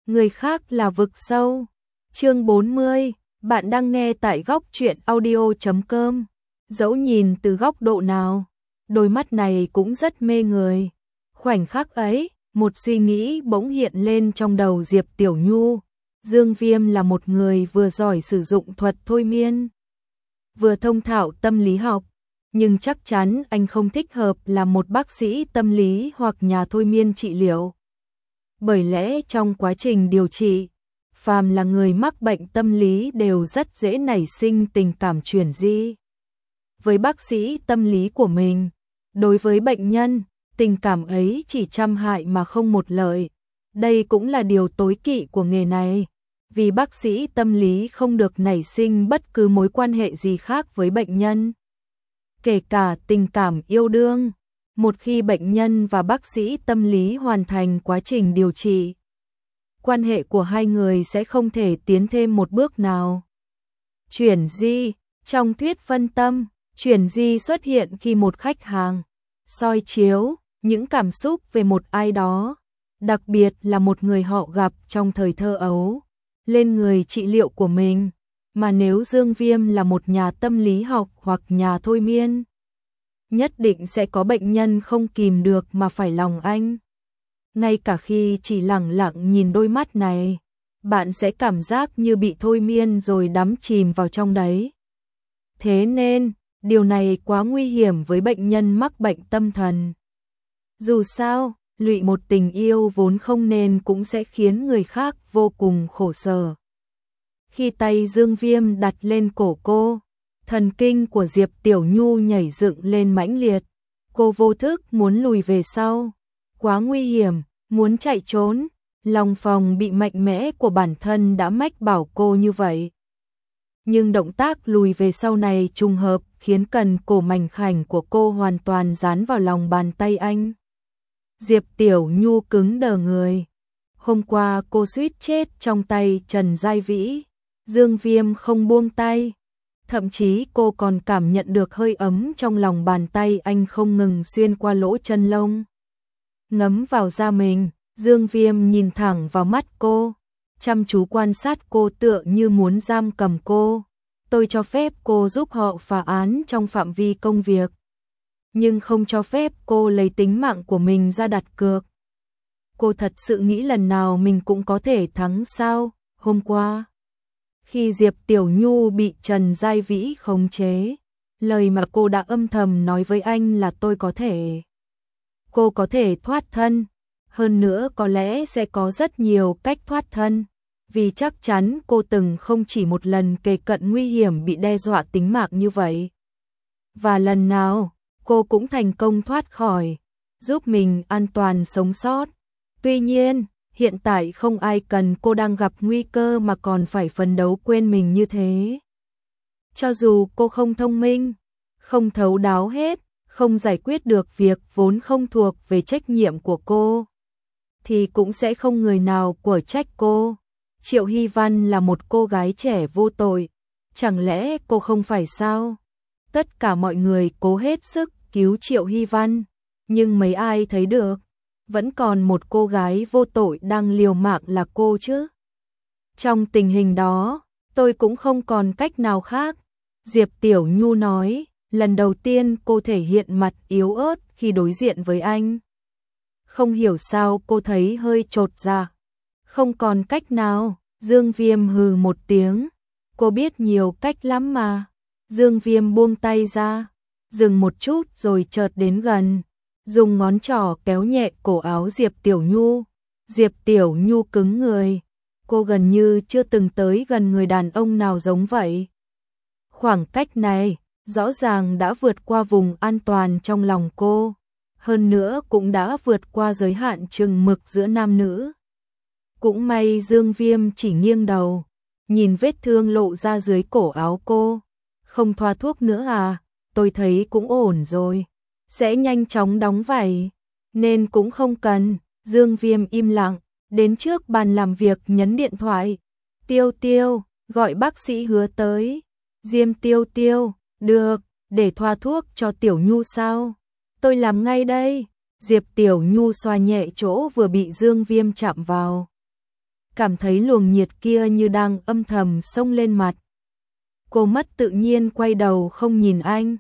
người khác là vực sâu. Chương 40, bạn đang nghe tại góc truyện audio.com. Dẫu nhìn từ góc độ nào, đôi mắt này cũng rất mê người. Khoảnh khắc ấy, một suy nghĩ bỗng hiện lên trong đầu Diệp Tiểu Nhu. Dương Viêm là một người vừa giỏi sử dụng thuật thôi miên, vừa thông thạo tâm lý học, nhưng chắc chắn anh không thích hợp là một bác sĩ tâm lý hoặc nhà thôi miên trị liệu. Bởi lẽ trong quá trình điều trị, phàm là người mắc bệnh tâm lý đều rất dễ nảy sinh tình cảm chuyển di. Với bác sĩ tâm lý của mình, đối với bệnh nhân, tình cảm ấy chỉ trăm hại mà không một lợi. Đây cũng là điều tối kỵ của nghề này, vì bác sĩ tâm lý không được nảy sinh bất cứ mối quan hệ gì khác với bệnh nhân, kể cả tình cảm yêu đương. Một khi bệnh nhân và bác sĩ tâm lý hoàn thành quá trình điều trị, quan hệ của hai người sẽ không thể tiến thêm một bước nào. Chuyển di, trong thuyết phân tâm, chuyển di xuất hiện khi một khách hàng soi chiếu những cảm xúc về một ai đó, đặc biệt là một người họ gặp trong thời thơ ấu, lên người trị liệu của mình. Mà nếu Dương Viêm là một nhà tâm lý học hoặc nhà thôi miên, nhất định sẽ có bệnh nhân không kìm được mà phải lòng anh. Ngay cả khi chỉ lẳng lặng nhìn đôi mắt này, bạn sẽ cảm giác như bị thôi miên rồi đắm chìm vào trong đấy. Thế nên, điều này quá nguy hiểm với bệnh nhân mắc bệnh tâm thần. Dù sao, lụy một tình yêu vốn không nên cũng sẽ khiến người khác vô cùng khổ sở. Khi tay Dương Viêm đặt lên cổ cô, thần kinh của Diệp Tiểu Nhu nhảy dựng lên mãnh liệt. Cô vô thức muốn lùi về sau. Quá nguy hiểm, muốn chạy trốn. Lòng phòng bị mạnh mẽ của bản thân đã mách bảo cô như vậy. Nhưng động tác lùi về sau này trùng hợp khiến cần cổ mảnh khảnh của cô hoàn toàn dán vào lòng bàn tay anh. Diệp Tiểu Nhu cứng đờ người. Hôm qua cô suýt chết trong tay Trần Giai Vĩ. Dương Viêm không buông tay. Thậm chí cô còn cảm nhận được hơi ấm trong lòng bàn tay anh không ngừng xuyên qua lỗ chân lông, ngấm vào da mình. Dương Viêm nhìn thẳng vào mắt cô, chăm chú quan sát cô tựa như muốn giam cầm cô. Tôi cho phép cô giúp họ phá án trong phạm vi công việc, nhưng không cho phép cô lấy tính mạng của mình ra đặt cược. Cô thật sự nghĩ lần nào mình cũng có thể thắng sao? Hôm qua, khi Diệp Tiểu Nhu bị Trần Giai Vĩ khống chế, lời mà cô đã âm thầm nói với anh là cô có thể thoát thân. Hơn nữa có lẽ sẽ có rất nhiều cách thoát thân, vì chắc chắn cô từng không chỉ một lần kề cận nguy hiểm bị đe dọa tính mạng như vậy. Và lần nào, cô cũng thành công thoát khỏi, giúp mình an toàn sống sót. Tuy nhiên, hiện tại không ai cần cô đang gặp nguy cơ mà còn phải phấn đấu quên mình như thế. Cho dù cô không thông minh, không thấu đáo hết, không giải quyết được việc vốn không thuộc về trách nhiệm của cô, thì cũng sẽ không người nào của trách cô. Triệu Hy Văn là một cô gái trẻ vô tội, chẳng lẽ cô không phải sao? Tất cả mọi người cố hết sức cứu Triệu Hy Văn, nhưng mấy ai thấy được, vẫn còn một cô gái vô tội đang liều mạng là cô chứ. Trong tình hình đó, tôi cũng không còn cách nào khác. Diệp Tiểu Nhu nói, lần đầu tiên cô thể hiện mặt yếu ớt khi đối diện với anh. Không hiểu sao cô thấy hơi chột dạ. Không còn cách nào. Dương Viêm hừ một tiếng. Cô biết nhiều cách lắm mà. Dương Viêm buông tay ra, dừng một chút rồi chợt đến gần, dùng ngón trỏ kéo nhẹ cổ áo Diệp Tiểu Nhu. Diệp Tiểu Nhu cứng người. Cô gần như chưa từng tới gần người đàn ông nào giống vậy. Khoảng cách này rõ ràng đã vượt qua vùng an toàn trong lòng cô, hơn nữa cũng đã vượt qua giới hạn chừng mực giữa nam nữ. Cũng may Dương Viêm chỉ nghiêng đầu, nhìn vết thương lộ ra dưới cổ áo cô. Không thoa thuốc nữa à? Tôi thấy cũng ổn rồi, sẽ nhanh chóng đóng vảy, nên cũng không cần. Dương Viêm im lặng, đến trước bàn làm việc nhấn điện thoại. Tiêu Tiêu, gọi bác sĩ Hứa tới. Diêm Tiêu Tiêu, được, để thoa thuốc cho Tiểu Nhu sao? Tôi làm ngay đây. Diệp Tiểu Nhu xoa nhẹ chỗ vừa bị Dương Viêm chạm vào. cảm thấy luồng nhiệt kia như đang âm thầm xông lên mặt. Cô mất tự nhiên quay đầu không nhìn anh.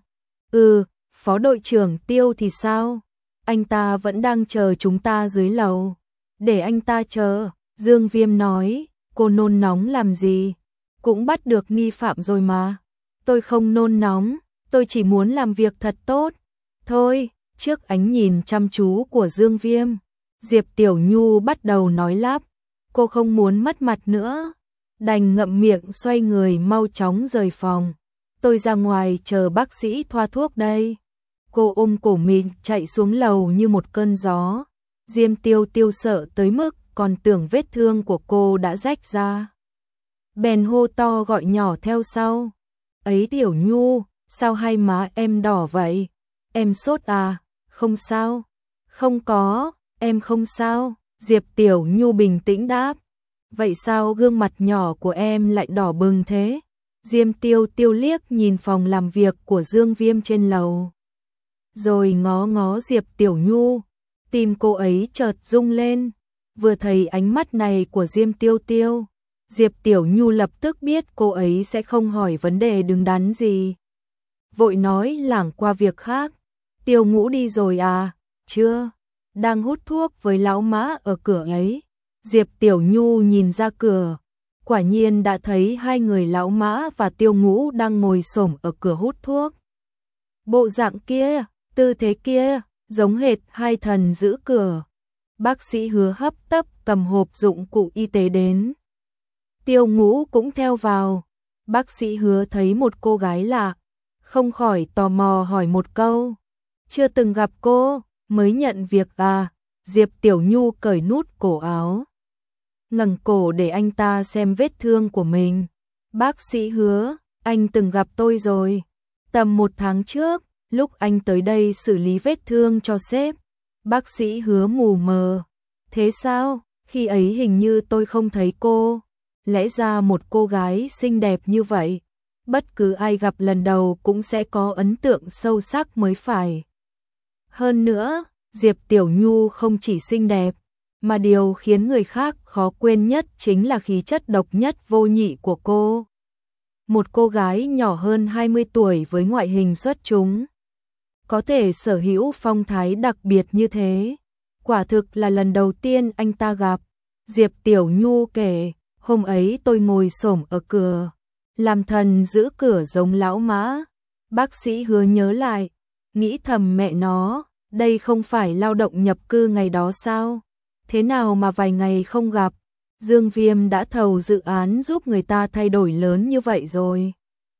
Phó đội trưởng Tiêu thì sao? Anh ta vẫn đang chờ chúng ta dưới lầu. Để anh ta chờ, Dương Viêm nói, cô nôn nóng làm gì? Cũng bắt được nghi phạm rồi mà. Tôi không nôn nóng, tôi chỉ muốn làm việc thật tốt. Thôi, trước ánh nhìn chăm chú của Dương Viêm, Diệp Tiểu Nhu bắt đầu nói lắp. Cô không muốn mất mặt nữa, đành ngậm miệng xoay người mau chóng rời phòng. Tôi ra ngoài chờ bác sĩ thoa thuốc đây. Cô ôm cổ mình chạy xuống lầu như một cơn gió. Diêm Tiêu Tiêu sợ tới mức còn tưởng vết thương của cô đã rách ra. Bèn hô to gọi nhỏ theo sau. Ấy Tiểu Nhu, sao hai má em đỏ vậy? Em sốt à? Không sao. Không có, em không sao. Diệp Tiểu Nhu bình tĩnh đáp. Vậy sao gương mặt nhỏ của em lại đỏ bừng thế? Diêm Tiêu Tiêu liếc nhìn phòng làm việc của Dương Viêm trên lầu. Rồi ngó ngó Diệp Tiểu Nhu, tim cô ấy chợt rung lên. Vừa thấy ánh mắt này của Diêm Tiêu Tiêu, Diệp Tiểu Nhu lập tức biết cô ấy sẽ không hỏi vấn đề đứng đắn gì. Vội nói lảng qua việc khác. Tiêu Ngũ đi rồi à? Chưa, đang hút thuốc với lão mã ở cửa ấy. Diệp Tiểu Nhu nhìn ra cửa, quả nhiên đã thấy hai người lão mã và Tiêu Ngũ đang ngồi xổm ở cửa hút thuốc. Bộ dạng kia, tư thế kia, giống hệt hai thần giữ cửa. Bác sĩ Hứa hấp tấp cầm hộp dụng cụ y tế đến. Tiêu Ngũ cũng theo vào. Bác sĩ Hứa thấy một cô gái lạ, không khỏi tò mò hỏi một câu. Chưa từng gặp cô, mới nhận việc à? Diệp Tiểu Nhu cởi nút cổ áo, ngẩng cổ để anh ta xem vết thương của mình. Bác sĩ Hứa, anh từng gặp tôi rồi. Tầm 1 tháng trước, lúc anh tới đây xử lý vết thương cho sếp. Bác sĩ Hứa mù mờ. Thế sao? Khi ấy hình như tôi không thấy cô. Lẽ ra một cô gái xinh đẹp như vậy, bất cứ ai gặp lần đầu cũng sẽ có ấn tượng sâu sắc mới phải. Hơn nữa, Diệp Tiểu Nhu không chỉ xinh đẹp, mà điều khiến người khác khó quên nhất chính là khí chất độc nhất vô nhị của cô. Một cô gái nhỏ hơn 20 tuổi với ngoại hình xuất chúng, có thể sở hữu phong thái đặc biệt như thế. Quả thực là lần đầu tiên anh ta gặp. Diệp Tiểu Nhu kể, hôm ấy tôi ngồi xổm ở cửa, làm thần giữ cửa giống lão mã. Bác sĩ Hứa nhớ lại, nghĩ thầm mẹ nó, đây không phải lao động nhập cư ngày đó sao? Thế nào mà vài ngày không gặp? Dương Viêm đã thầu dự án giúp người ta thay đổi lớn như vậy rồi.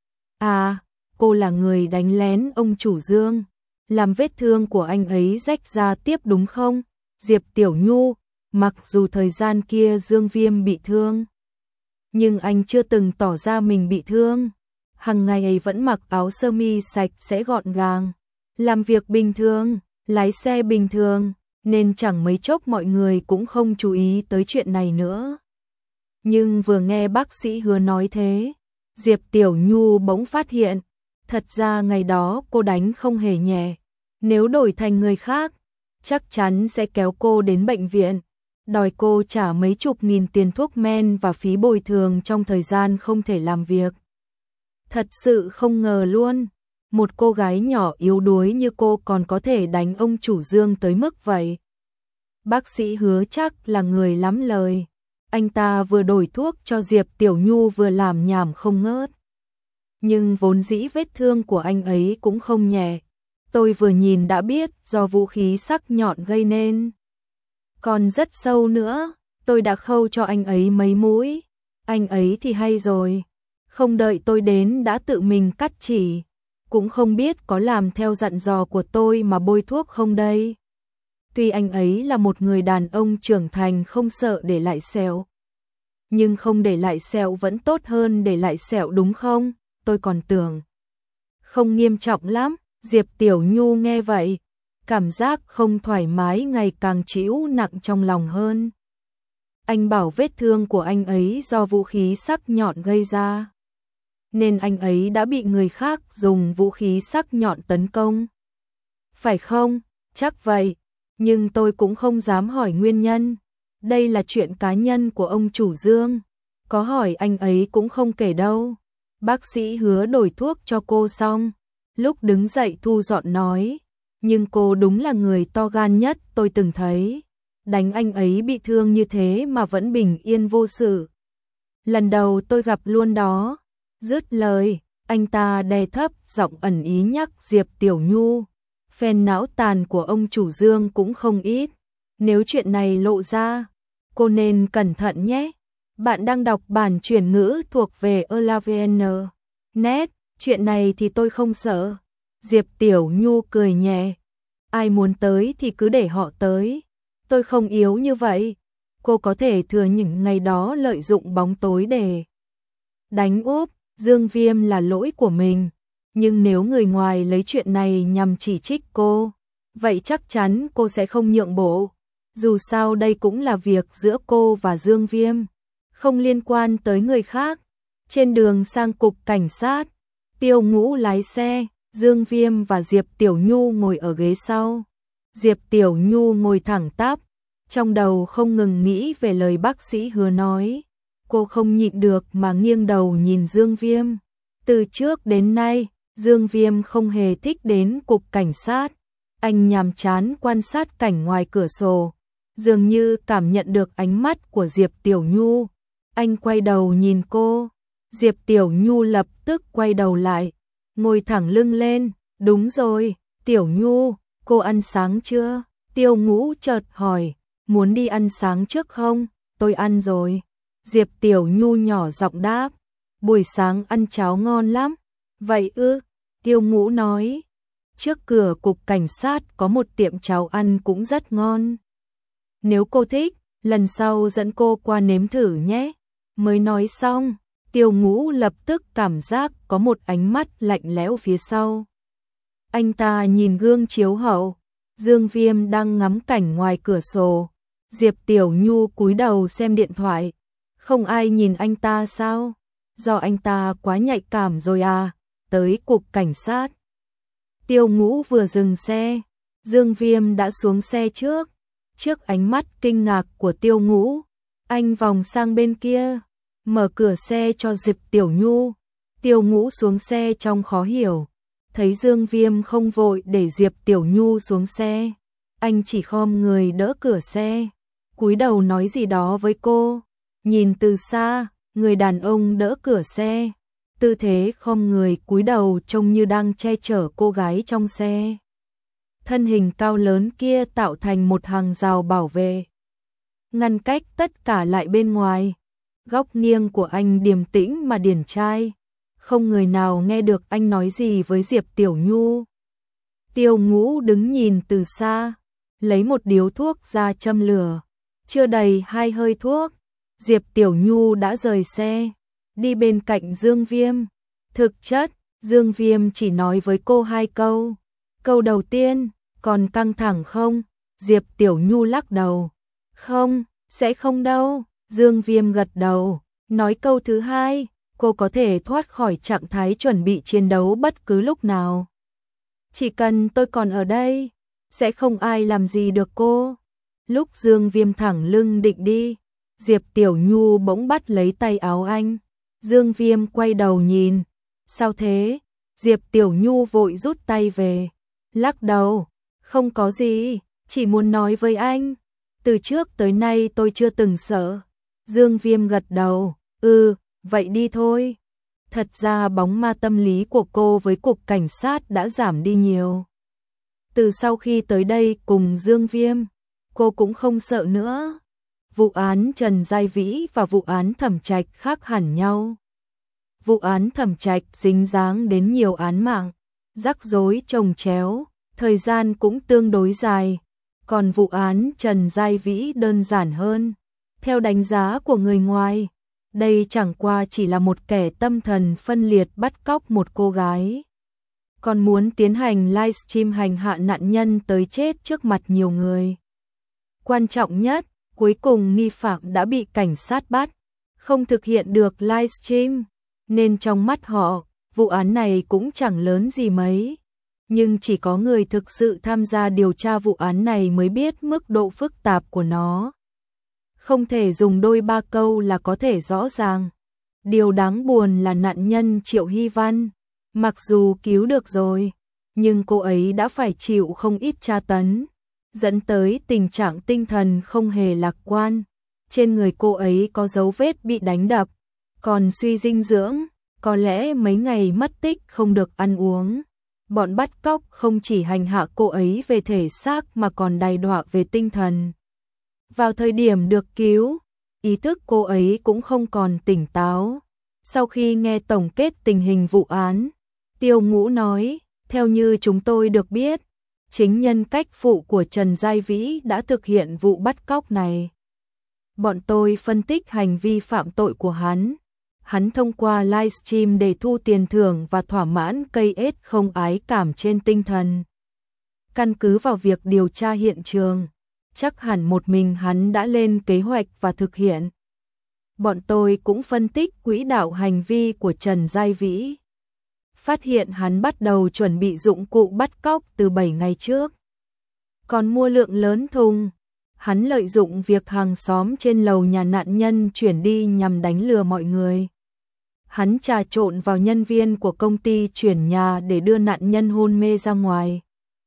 À, cô là người đánh lén ông chủ Dương, làm vết thương của anh ấy rách ra tiếp đúng không? Diệp Tiểu Nhu, mặc dù thời gian kia Dương Viêm bị thương, nhưng anh chưa từng tỏ ra mình bị thương. Hằng ngày ấy vẫn mặc áo sơ mi sạch sẽ gọn gàng, làm việc bình thường, lái xe bình thường, nên chẳng mấy chốc mọi người cũng không chú ý tới chuyện này nữa. Nhưng vừa nghe bác sĩ Hứa nói thế, Diệp Tiểu Nhu bỗng phát hiện, thật ra ngày đó cô đánh không hề nhẹ. Nếu đổi thành người khác, chắc chắn sẽ kéo cô đến bệnh viện, đòi cô trả mấy chục nghìn tiền thuốc men và phí bồi thường trong thời gian không thể làm việc. Thật sự không ngờ luôn, một cô gái nhỏ yếu đuối như cô còn có thể đánh ông chủ Dương tới mức vậy. Bác sĩ Hứa chắc là người lắm lời. Anh ta vừa đổi thuốc cho Diệp Tiểu Nhu vừa làm nhảm không ngớt. Nhưng vốn dĩ vết thương của anh ấy cũng không nhẹ. Tôi vừa nhìn đã biết do vũ khí sắc nhọn gây nên. Còn rất sâu nữa, tôi đã khâu cho anh ấy mấy mũi. Anh ấy thì hay rồi, không đợi tôi đến đã tự mình cắt chỉ. Cũng không biết có làm theo dặn dò của tôi mà bôi thuốc không đây. Tuy anh ấy là một người đàn ông trưởng thành không sợ để lại sẹo, nhưng không để lại sẹo vẫn tốt hơn để lại sẹo đúng không? Tôi còn tưởng không nghiêm trọng lắm. Diệp Tiểu Nhu nghe vậy, cảm giác không thoải mái ngày càng trĩu nặng trong lòng hơn. Anh bảo vết thương của anh ấy do vũ khí sắc nhọn gây ra, nên anh ấy đã bị người khác dùng vũ khí sắc nhọn tấn công. Phải không? Chắc vậy, nhưng tôi cũng không dám hỏi nguyên nhân. Đây là chuyện cá nhân của ông chủ Dương, có hỏi anh ấy cũng không kể đâu. Bác sĩ Hứa đổi thuốc cho cô xong, lúc đứng dậy thu dọn nói, nhưng cô đúng là người to gan nhất tôi từng thấy. Đánh anh ấy bị thương như thế mà vẫn bình yên vô sự. Lần đầu tôi gặp luôn đó. Dứt lời, anh ta đè thấp giọng ẩn ý nhắc Diệp Tiểu Nhu. Phen não tàn của ông chủ Dương cũng không ít. Nếu chuyện này lộ ra, cô nên cẩn thận nhé. Bạn đang đọc bản chuyển ngữ thuộc về ELAVN. Net, chuyện này thì tôi không sợ. Diệp Tiểu Nhu cười nhẹ. Ai muốn tới thì cứ để họ tới. Tôi không yếu như vậy. Cô có thể thừa những ngày đó lợi dụng bóng tối để đánh úp Dương Viêm là lỗi của mình. Nhưng nếu người ngoài lấy chuyện này nhằm chỉ trích cô, vậy chắc chắn cô sẽ không nhượng bộ. Dù sao đây cũng là việc giữa cô và Dương Viêm, không liên quan tới người khác. Trên đường sang cục cảnh sát, Tiêu Ngũ lái xe, Dương Viêm và Diệp Tiểu Nhu ngồi ở ghế sau. Diệp Tiểu Nhu ngồi thẳng tắp, trong đầu không ngừng nghĩ về lời bác sĩ Hứa nói. Cô không nhịn được mà nghiêng đầu nhìn Dương Viêm. Từ trước đến nay, Dương Viêm không hề thích đến cục cảnh sát. Anh nhàm chán quan sát cảnh ngoài cửa sổ, dường như cảm nhận được ánh mắt của Diệp Tiểu Nhu. Anh quay đầu nhìn cô. Diệp Tiểu Nhu lập tức quay đầu lại, ngồi thẳng lưng lên. Đúng rồi, Tiểu Nhu, cô ăn sáng chưa? Tiêu Ngũ chợt hỏi, muốn đi ăn sáng trước không? Tôi ăn rồi. Diệp Tiểu Nhu nhỏ giọng đáp, buổi sáng ăn cháo ngon lắm. Vậy ư? Tiêu Ngũ nói, trước cửa cục cảnh sát có một tiệm cháo ăn cũng rất ngon. Nếu cô thích, lần sau dẫn cô qua nếm thử nhé. Mới nói xong, Tiêu Ngũ lập tức cảm giác có một ánh mắt lạnh lẽo phía sau. Anh ta nhìn gương chiếu hậu, Dương Viêm đang ngắm cảnh ngoài cửa sổ. Diệp Tiểu Nhu cúi đầu xem điện thoại. Không ai nhìn anh ta sao? Do anh ta quá nhạy cảm rồi à? Tới cục cảnh sát. Tiêu Ngũ vừa dừng xe, Dương Viêm đã xuống xe trước. Trước ánh mắt kinh ngạc của Tiêu Ngũ, anh vòng sang bên kia, mở cửa xe cho Diệp Tiểu Nhu. Tiêu Ngũ xuống xe trong khó hiểu, thấy Dương Viêm không vội để Diệp Tiểu Nhu xuống xe, anh chỉ khom người đỡ cửa xe, cúi đầu nói gì đó với cô. Nhìn từ xa, người đàn ông đỡ cửa xe, tư thế khom người cúi đầu trông như đang che chở cô gái trong xe. Thân hình cao lớn kia tạo thành một hàng rào bảo vệ, ngăn cách tất cả lại bên ngoài. Góc nghiêng của anh điềm tĩnh mà điển trai, không người nào nghe được anh nói gì với Diệp Tiểu Nhu. Tiêu Ngũ đứng nhìn từ xa, lấy một điếu thuốc ra châm lửa, chưa đầy 2 hơi thuốc, Diệp Tiểu Nhu đã rời xe, đi bên cạnh Dương Viêm. Thực chất, Dương Viêm chỉ nói với cô 2 câu. Câu đầu tiên, còn căng thẳng không? Diệp Tiểu Nhu lắc đầu. Không, sẽ không đâu. Dương Viêm gật đầu, nói câu thứ 2, cô có thể thoát khỏi trạng thái chuẩn bị chiến đấu bất cứ lúc nào. Chỉ cần tôi còn ở đây, sẽ không ai làm gì được cô. Lúc Dương Viêm thẳng lưng định đi, Diệp Tiểu Nhu bỗng bắt lấy tay áo anh. Dương Viêm quay đầu nhìn. Sao thế? Diệp Tiểu Nhu vội rút tay về. Lắc đầu. Không có gì, chỉ muốn nói với anh. Từ trước tới nay tôi chưa từng sợ. Dương Viêm gật đầu. Vậy đi thôi. Thật ra bóng ma tâm lý của cô với cục cảnh sát đã giảm đi nhiều. Từ sau khi tới đây cùng Dương Viêm, cô cũng không sợ nữa. Vụ án Trần Giai Vĩ và vụ án Thẩm Trạch khác hẳn nhau. Vụ án Thẩm Trạch dính dáng đến nhiều án mạng, rắc rối chồng chéo, thời gian cũng tương đối dài. Còn vụ án Trần Giai Vĩ đơn giản hơn. Theo đánh giá của người ngoài, đây chẳng qua chỉ là một kẻ tâm thần phân liệt bắt cóc một cô gái, còn muốn tiến hành livestream hành hạ nạn nhân tới chết trước mặt nhiều người. Quan trọng nhất, cuối cùng nghi phạm đã bị cảnh sát bắt, không thực hiện được livestream, nên trong mắt họ, vụ án này cũng chẳng lớn gì mấy. Nhưng chỉ có người thực sự tham gia điều tra vụ án này mới biết mức độ phức tạp của nó. Không thể dùng đôi ba câu là có thể rõ ràng. Điều đáng buồn là nạn nhân Triệu Hy Văn, mặc dù cứu được rồi, nhưng cô ấy đã phải chịu không ít tra tấn, dẫn tới tình trạng tinh thần không hề lạc quan. Trên người cô ấy có dấu vết bị đánh đập, còn suy dinh dưỡng, có lẽ mấy ngày mất tích không được ăn uống. Bọn bắt cóc không chỉ hành hạ cô ấy về thể xác mà còn đày đọa về tinh thần. Vào thời điểm được cứu, ý thức cô ấy cũng không còn tỉnh táo. Sau khi nghe tổng kết tình hình vụ án, Tiêu Ngũ nói, theo như chúng tôi được biết, chính nhân cách phụ của Trần Giai Vĩ đã thực hiện vụ bắt cóc này. Bọn tôi phân tích hành vi phạm tội của hắn. Hắn thông qua livestream để thu tiền thưởng và thỏa mãn cây ết không ái cảm trên tinh thần. Căn cứ vào việc điều tra hiện trường, chắc hẳn một mình hắn đã lên kế hoạch và thực hiện. Bọn tôi cũng phân tích quỹ đạo hành vi của Trần Giai Vĩ. Phát hiện hắn bắt đầu chuẩn bị dụng cụ bắt cóc từ 7 ngày trước. Còn mua lượng lớn thùng. Hắn lợi dụng việc hàng xóm trên lầu nhà nạn nhân chuyển đi nhằm đánh lừa mọi người. Hắn trà trộn vào nhân viên của công ty chuyển nhà để đưa nạn nhân hôn mê ra ngoài.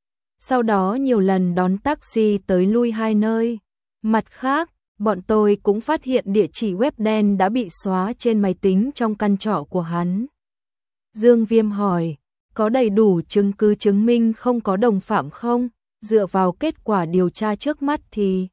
Sau đó nhiều lần đón taxi tới lui hai nơi. Mặt khác, bọn tôi cũng phát hiện địa chỉ web đen đã bị xóa trên máy tính trong căn trọ của hắn. Dương Viêm hỏi, có đầy đủ chứng cứ chứng minh không có đồng phạm không? Dựa vào kết quả điều tra trước mắt thì...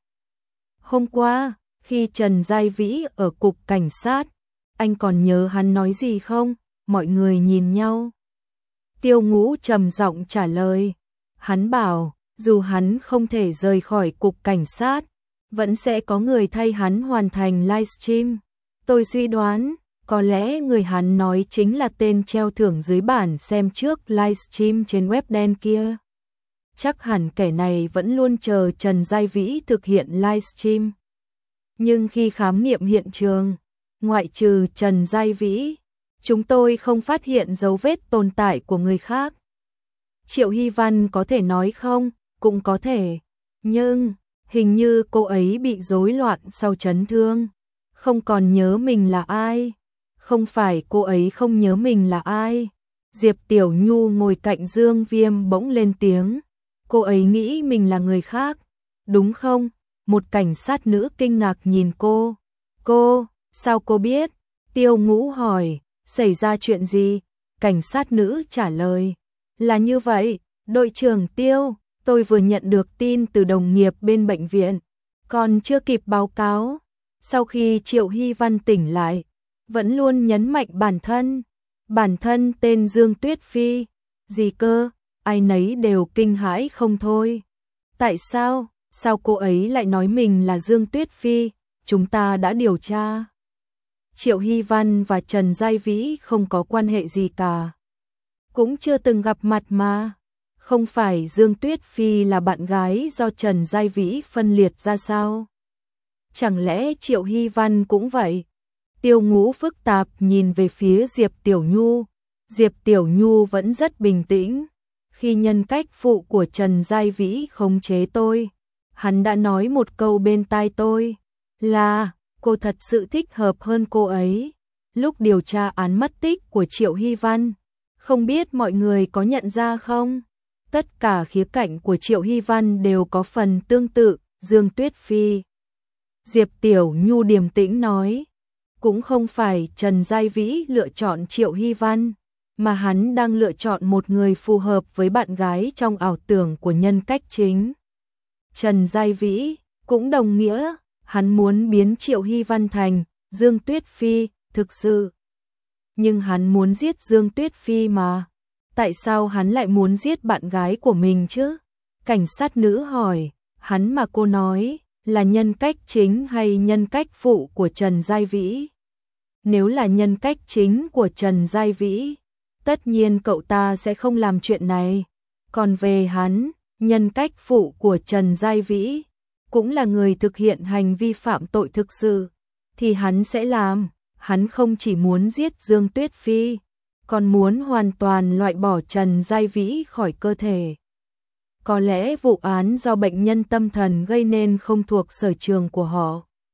Hôm qua, khi Trần Giai Vĩ ở cục cảnh sát, anh còn nhớ hắn nói gì không? Mọi người nhìn nhau. Tiêu Ngũ trầm giọng trả lời. Hắn bảo, dù hắn không thể rời khỏi cục cảnh sát, vẫn sẽ có người thay hắn hoàn thành livestream. Tôi suy đoán, có lẽ người hắn nói chính là tên treo thưởng dưới bản xem trước livestream trên web đen kia. Chắc hẳn kẻ này vẫn luôn chờ Trần Giai Vĩ thực hiện livestream. Nhưng khi khám nghiệm hiện trường, ngoại trừ Trần Giai Vĩ, chúng tôi không phát hiện dấu vết tồn tại của người khác. Triệu Hy Văn có thể nói không? Cũng có thể. Nhưng, hình như cô ấy bị rối loạn sau chấn thương. Không còn nhớ mình là ai. Không phải cô ấy không nhớ mình là ai. Diệp Tiểu Nhu ngồi cạnh Dương Viêm bỗng lên tiếng. Cô ấy nghĩ mình là người khác. Đúng không? Một cảnh sát nữ kinh ngạc nhìn cô. Cô, sao cô biết? Tiêu Ngũ hỏi, xảy ra chuyện gì? Cảnh sát nữ trả lời. Là như vậy, đội trưởng Tiêu, tôi vừa nhận được tin từ đồng nghiệp bên bệnh viện. Còn chưa kịp báo cáo. Sau khi Triệu Hy Văn tỉnh lại, vẫn luôn nhấn mạnh bản thân. Bản thân tên Dương Tuyết Phi. Gì cơ? Ai nấy đều kinh hãi không thôi. Tại sao? Sao cô ấy lại nói mình là Dương Tuyết Phi? Chúng ta đã điều tra. Triệu Hy Văn và Trần Giai Vĩ không có quan hệ gì cả. Cũng chưa từng gặp mặt mà. Không phải Dương Tuyết Phi là bạn gái do Trần Giai Vĩ phân liệt ra sao? Chẳng lẽ Triệu Hy Văn cũng vậy? Tiêu Ngũ phức tạp nhìn về phía Diệp Tiểu Nhu. Diệp Tiểu Nhu vẫn rất bình tĩnh. Khi nhân cách phụ của Trần Giai Vĩ khống chế tôi, hắn đã nói một câu bên tai tôi là cô thật sự thích hợp hơn cô ấy. Lúc điều tra án mất tích của Triệu Hy Văn, không biết mọi người có nhận ra không? Tất cả khía cạnh của Triệu Hy Văn đều có phần tương tự Dương Tuyết Phi. Diệp Tiểu Nhu điềm tĩnh nói, cũng không phải Trần Giai Vĩ lựa chọn Triệu Hy Văn, mà hắn đang lựa chọn một người phù hợp với bạn gái trong ảo tưởng của nhân cách chính. Trần Giai Vĩ cũng đồng nghĩa, hắn muốn biến Triệu Hy Văn thành Dương Tuyết Phi, thực sự. Nhưng hắn muốn giết Dương Tuyết Phi mà. Tại sao hắn lại muốn giết bạn gái của mình chứ? Cảnh sát nữ hỏi, hắn mà cô nói là nhân cách chính hay nhân cách phụ của Trần Giai Vĩ? Nếu là nhân cách chính của Trần Giai Vĩ, tất nhiên cậu ta sẽ không làm chuyện này. Còn về hắn, nhân cách phụ của Trần Giai Vĩ, cũng là người thực hiện hành vi phạm tội thực sự, thì hắn sẽ làm. Hắn không chỉ muốn giết Dương Tuyết Phi, còn muốn hoàn toàn loại bỏ Trần Giai Vĩ khỏi cơ thể. Có lẽ vụ án do bệnh nhân tâm thần gây nên không thuộc sở trường của họ.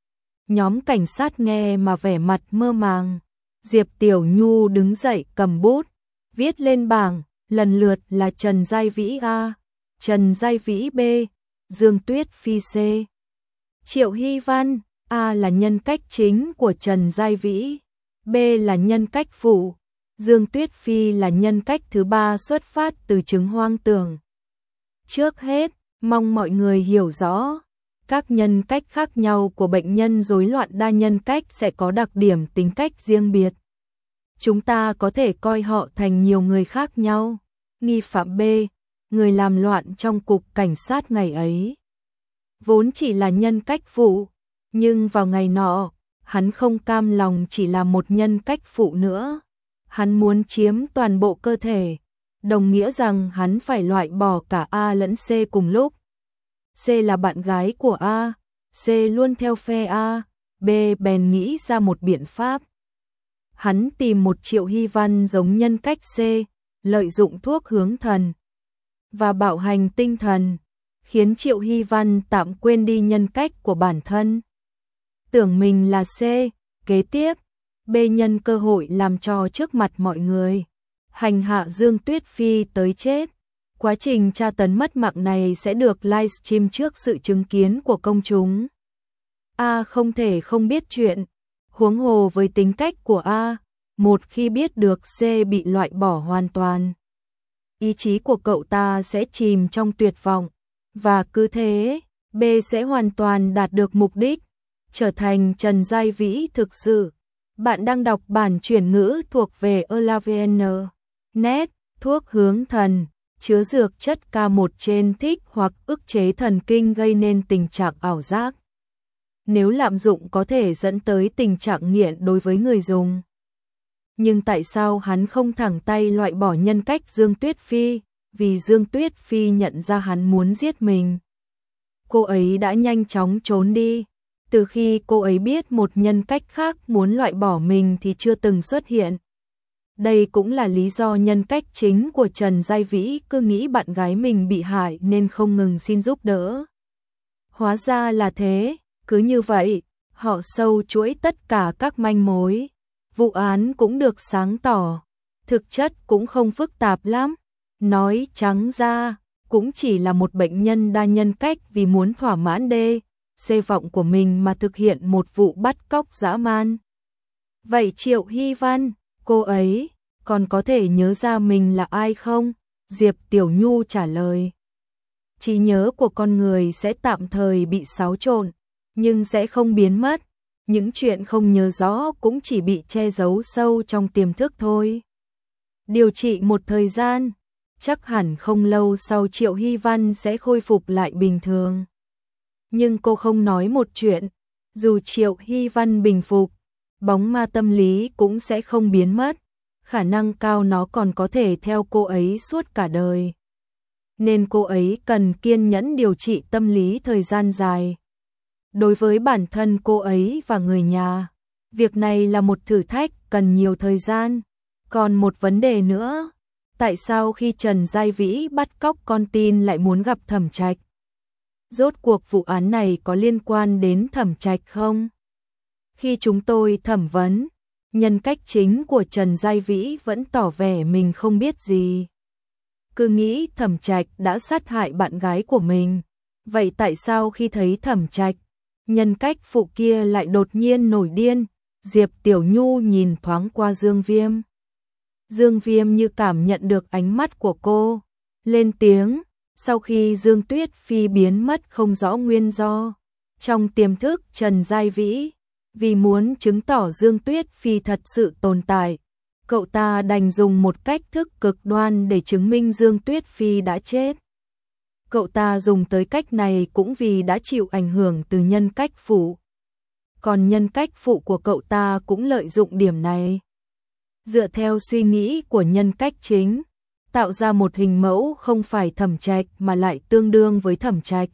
Nhóm cảnh sát nghe mà vẻ mặt mơ màng. Diệp Tiểu Nhu đứng dậy cầm bút, viết lên bảng, lần lượt là Trần Giai Vĩ A, Trần Giai Vĩ B, Dương Tuyết Phi C. Triệu Hy Văn, A là nhân cách chính của Trần Giai Vĩ, B là nhân cách phụ, Dương Tuyết Phi là nhân cách thứ ba xuất phát từ chứng hoang tưởng. Trước hết, mong mọi người hiểu rõ, các nhân cách khác nhau của bệnh nhân rối loạn đa nhân cách sẽ có đặc điểm tính cách riêng biệt. Chúng ta có thể coi họ thành nhiều người khác nhau. Nghi phạm B, người làm loạn trong cục cảnh sát ngày ấy, vốn chỉ là nhân cách phụ, nhưng vào ngày nọ, hắn không cam lòng chỉ là một nhân cách phụ nữa. Hắn muốn chiếm toàn bộ cơ thể, đồng nghĩa rằng hắn phải loại bỏ cả A lẫn C cùng lúc. C là bạn gái của A, C luôn theo phe A, B bèn nghĩ ra một biện pháp. Hắn tìm một Triệu Hy Văn giống nhân cách C, lợi dụng thuốc hướng thần và bạo hành tinh thần, khiến Triệu Hy Văn tạm quên đi nhân cách của bản thân. Tưởng mình là C, kế tiếp, B nhân cơ hội làm trò trước mặt mọi người, hành hạ Dương Tuyết Phi tới chết. Quá trình tra tấn mất mạng này sẽ được livestream trước sự chứng kiến của công chúng. A không thể không biết chuyện, huống hồ với tính cách của A, một khi biết được C bị loại bỏ hoàn toàn, ý chí của cậu ta sẽ chìm trong tuyệt vọng, và cứ thế, B sẽ hoàn toàn đạt được mục đích, trở thành Trần Giai Vĩ thực sự. Bạn đang đọc bản chuyển ngữ thuộc về elavn.net, thuốc hướng thần, chứa dược chất K1 trên thích hoặc ức chế thần kinh gây nên tình trạng ảo giác. Nếu lạm dụng có thể dẫn tới tình trạng nghiện đối với người dùng. Nhưng tại sao hắn không thẳng tay loại bỏ nhân cách Dương Tuyết Phi? Vì Dương Tuyết Phi nhận ra hắn muốn giết mình. Cô ấy đã nhanh chóng trốn đi. Từ khi cô ấy biết một nhân cách khác muốn loại bỏ mình thì chưa từng xuất hiện. Đây cũng là lý do nhân cách chính của Trần Giai Vĩ cứ nghĩ bạn gái mình bị hại nên không ngừng xin giúp đỡ. Hóa ra là thế, cứ như vậy, họ sâu chuỗi tất cả các manh mối. Vụ án cũng được sáng tỏ, thực chất cũng không phức tạp lắm. Nói trắng ra, cũng chỉ là một bệnh nhân đa nhân cách vì muốn thỏa mãn C vọng của mình mà thực hiện một vụ bắt cóc dã man. Vậy Triệu Hy Văn, cô ấy còn có thể nhớ ra mình là ai không? Diệp Tiểu Nhu trả lời. Trí nhớ của con người sẽ tạm thời bị xáo trộn, nhưng sẽ không biến mất. Những chuyện không nhớ rõ cũng chỉ bị che giấu sâu trong tiềm thức thôi. Điều trị một thời gian, chắc hẳn không lâu sau Triệu Hy Văn sẽ khôi phục lại bình thường. Nhưng cô không nói một chuyện, dù Triệu Hy Văn bình phục, bóng ma tâm lý cũng sẽ không biến mất, khả năng cao nó còn có thể theo cô ấy suốt cả đời. Nên cô ấy cần kiên nhẫn điều trị tâm lý thời gian dài. Đối với bản thân cô ấy và người nhà, việc này là một thử thách cần nhiều thời gian. Còn một vấn đề nữa, tại sao khi Trần Giai Vĩ bắt cóc con tin lại muốn gặp Thẩm Trạch? Rốt cuộc vụ án này có liên quan đến Thẩm Trạch không? Khi chúng tôi thẩm vấn, nhân cách chính của Trần Giai Vĩ vẫn tỏ vẻ mình không biết gì. Cứ nghĩ Thẩm Trạch đã sát hại bạn gái của mình. Vậy tại sao khi thấy Thẩm Trạch, nhân cách phụ kia lại đột nhiên nổi điên? Diệp Tiểu Nhu nhìn thoáng qua Dương Viêm. Dương Viêm như cảm nhận được ánh mắt của cô, lên tiếng. Sau khi Dương Tuyết Phi biến mất không rõ nguyên do, trong tiềm thức Trần Giai Vĩ, vì muốn chứng tỏ Dương Tuyết Phi thật sự tồn tại, cậu ta đành dùng một cách thức cực đoan để chứng minh Dương Tuyết Phi đã chết. Cậu ta dùng tới cách này cũng vì đã chịu ảnh hưởng từ nhân cách phụ. Còn nhân cách phụ của cậu ta cũng lợi dụng điểm này. Dựa theo suy nghĩ của nhân cách chính, tạo ra một hình mẫu không phải Thẩm Trạch mà lại tương đương với Thẩm Trạch.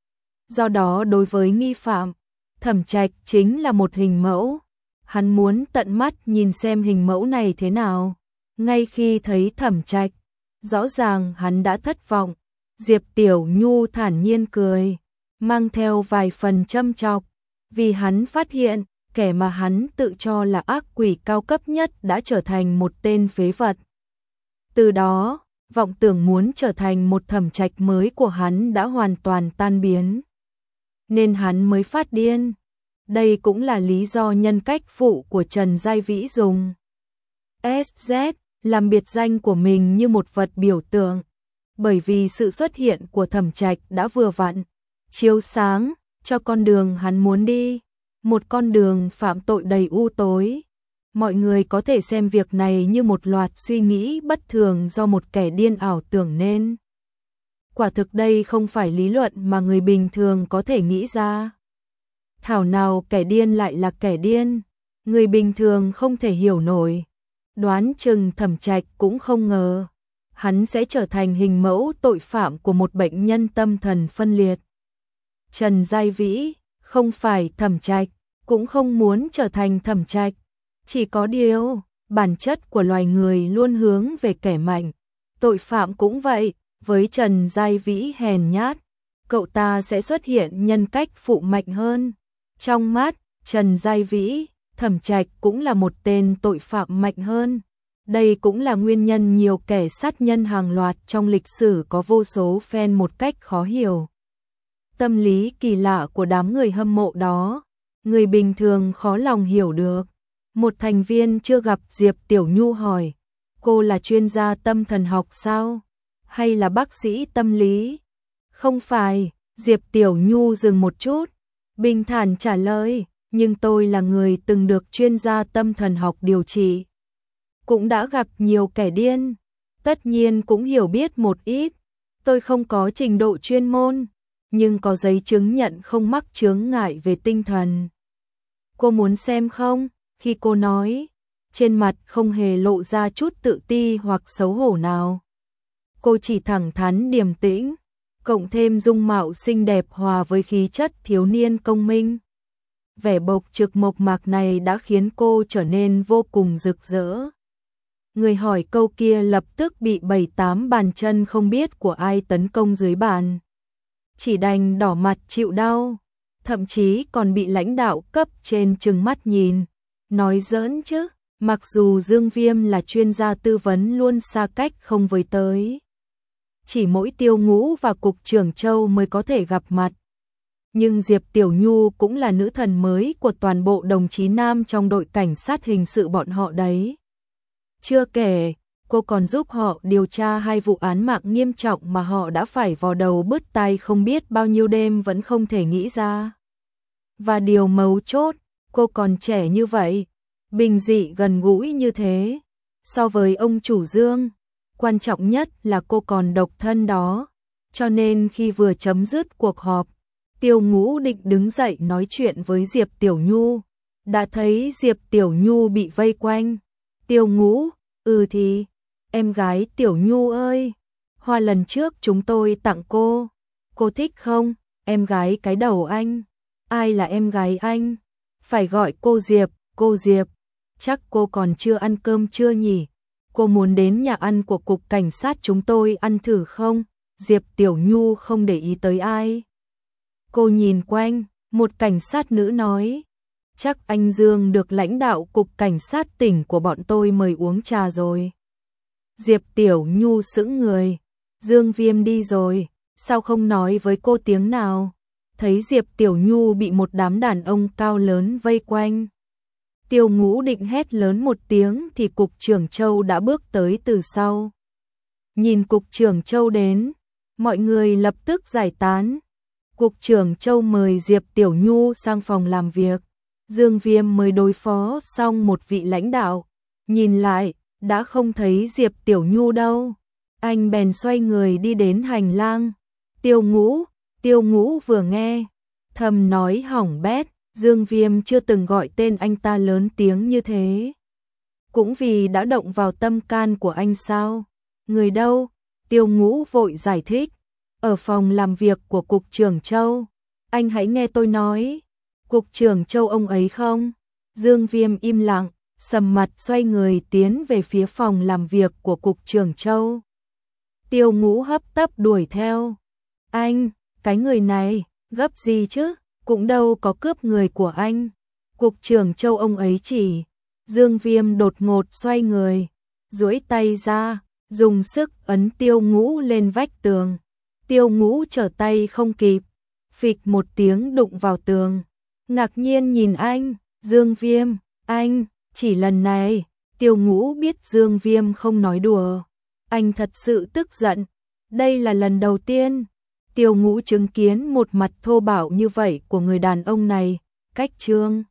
Do đó đối với nghi phạm, Thẩm Trạch chính là một hình mẫu. Hắn muốn tận mắt nhìn xem hình mẫu này thế nào. Ngay khi thấy Thẩm Trạch, rõ ràng hắn đã thất vọng. Diệp Tiểu Nhu thản nhiên cười, mang theo vài phần châm chọc. Vì hắn phát hiện, kẻ mà hắn tự cho là ác quỷ cao cấp nhất đã trở thành một tên phế vật. Từ đó, vọng tưởng muốn trở thành một Thẩm Trạch mới của hắn đã hoàn toàn tan biến. Nên hắn mới phát điên. Đây cũng là lý do nhân cách phụ của Trần Giai Vĩ dùng SZ làm biệt danh của mình như một vật biểu tượng. Bởi vì sự xuất hiện của Thẩm Trạch đã vừa vặn chiếu sáng cho con đường hắn muốn đi, một con đường phạm tội đầy u tối. Mọi người có thể xem việc này như một loạt suy nghĩ bất thường do một kẻ điên ảo tưởng nên. Quả thực đây không phải lý luận mà người bình thường có thể nghĩ ra. Thảo nào kẻ điên lại là kẻ điên, người bình thường không thể hiểu nổi. Đoán chừng Thẩm Trạch cũng không ngờ hắn sẽ trở thành hình mẫu tội phạm của một bệnh nhân tâm thần phân liệt. Trần Giai Vĩ không phải Thẩm Trạch, cũng không muốn trở thành Thẩm Trạch. Chỉ có điều, bản chất của loài người luôn hướng về kẻ mạnh. Tội phạm cũng vậy, với Trần Giai Vĩ hèn nhát, cậu ta sẽ xuất hiện nhân cách phụ mạnh hơn. Trong mắt Trần Giai Vĩ, Thẩm Trạch cũng là một tên tội phạm mạnh hơn. Đây cũng là nguyên nhân nhiều kẻ sát nhân hàng loạt trong lịch sử có vô số fan một cách khó hiểu. Tâm lý kỳ lạ của đám người hâm mộ đó, người bình thường khó lòng hiểu được. Một thành viên chưa gặp Diệp Tiểu Nhu hỏi, cô là chuyên gia tâm thần học sao? Hay là bác sĩ tâm lý? Không phải, Diệp Tiểu Nhu dừng một chút, bình thản trả lời, nhưng tôi là người từng được chuyên gia tâm thần học điều trị. Cũng đã gặp nhiều kẻ điên, tất nhiên cũng hiểu biết một ít. Tôi không có trình độ chuyên môn, nhưng có giấy chứng nhận không mắc chướng ngại về tinh thần. Cô muốn xem không? Khi cô nói, trên mặt không hề lộ ra chút tự ti hoặc xấu hổ nào. Cô chỉ thẳng thắn điềm tĩnh, cộng thêm dung mạo xinh đẹp hòa với khí chất thiếu niên công minh. Vẻ bộc trực mộc mạc này đã khiến cô trở nên vô cùng rực rỡ. Người hỏi câu kia lập tức bị 7-8 bàn chân không biết của ai tấn công dưới bàn. Chỉ đành đỏ mặt chịu đau, thậm chí còn bị lãnh đạo cấp trên trừng mắt nhìn. Nói giỡn chứ, mặc dù Dương Viêm là chuyên gia tư vấn luôn xa cách không với tới. Chỉ mỗi Tiêu Ngũ và Cục trưởng Châu mới có thể gặp mặt. Nhưng Diệp Tiểu Nhu cũng là nữ thần mới của toàn bộ đồng chí nam trong đội cảnh sát hình sự bọn họ đấy. Chưa kể, cô còn giúp họ điều tra 2 vụ án mạng nghiêm trọng mà họ đã phải vò đầu bứt tai không biết bao nhiêu đêm vẫn không thể nghĩ ra. Và điều mấu chốt, cô còn trẻ như vậy, bình dị gần gũi như thế. So với ông chủ Dương, quan trọng nhất là cô còn độc thân đó. Cho nên khi vừa chấm dứt cuộc họp, Tiêu Ngũ định đứng dậy nói chuyện với Diệp Tiểu Nhu. Đã thấy Diệp Tiểu Nhu bị vây quanh. Tiêu Ngũ, thì, em gái Tiểu Nhu ơi, hoa lần trước chúng tôi tặng cô thích không? Em gái cái đầu anh. Ai là em gái anh? Phải gọi cô Diệp, chắc cô còn chưa ăn cơm chưa nhỉ? Cô muốn đến nhà ăn của cục cảnh sát chúng tôi ăn thử không? Diệp Tiểu Nhu không để ý tới ai. Cô nhìn quanh, một cảnh sát nữ nói, chắc anh Dương được lãnh đạo cục cảnh sát tỉnh của bọn tôi mời uống trà rồi. Diệp Tiểu Nhu sững người, Dương Viêm đi rồi, sao không nói với cô tiếng nào? Thấy Diệp Tiểu Nhu bị một đám đàn ông cao lớn vây quanh. Tiêu Ngũ định hét lớn một tiếng thì Cục trưởng Châu đã bước tới từ sau. Nhìn Cục trưởng Châu đến, mọi người lập tức giải tán. Cục trưởng Châu mời Diệp Tiểu Nhu sang phòng làm việc. Dương Viêm mới đối phó xong một vị lãnh đạo. Nhìn lại, đã không thấy Diệp Tiểu Nhu đâu. Anh bèn xoay người đi đến hành lang. Tiêu Ngũ vừa nghe, thầm nói hỏng bét, Dương Viêm chưa từng gọi tên anh ta lớn tiếng như thế. Cũng vì đã động vào tâm can của anh sao? Người đâu? Tiêu Ngũ vội giải thích. Ở phòng làm việc của Cục trưởng Châu. Anh hãy nghe tôi nói. Cục trưởng Châu ông ấy không? Dương Viêm im lặng, sầm mặt xoay người tiến về phía phòng làm việc của Cục trưởng Châu. Tiêu Ngũ hấp tấp đuổi theo. Anh, cái người này, gấp gì chứ? cũng đâu có cướp người của anh. Cục trưởng Châu ông ấy chỉ. Dương Viêm đột ngột xoay người, duỗi tay ra, dùng sức ấn Tiêu Ngũ lên vách tường. Tiêu Ngũ trở tay không kịp, phịch một tiếng đụng vào tường. Ngạc nhiên nhìn anh, Dương Viêm, anh, chỉ lần này, Tiêu Ngũ biết Dương Viêm không nói đùa. Anh thật sự tức giận, đây là lần đầu tiên Tiêu Ngũ chứng kiến một mặt thô bạo như vậy của người đàn ông này, cách Trương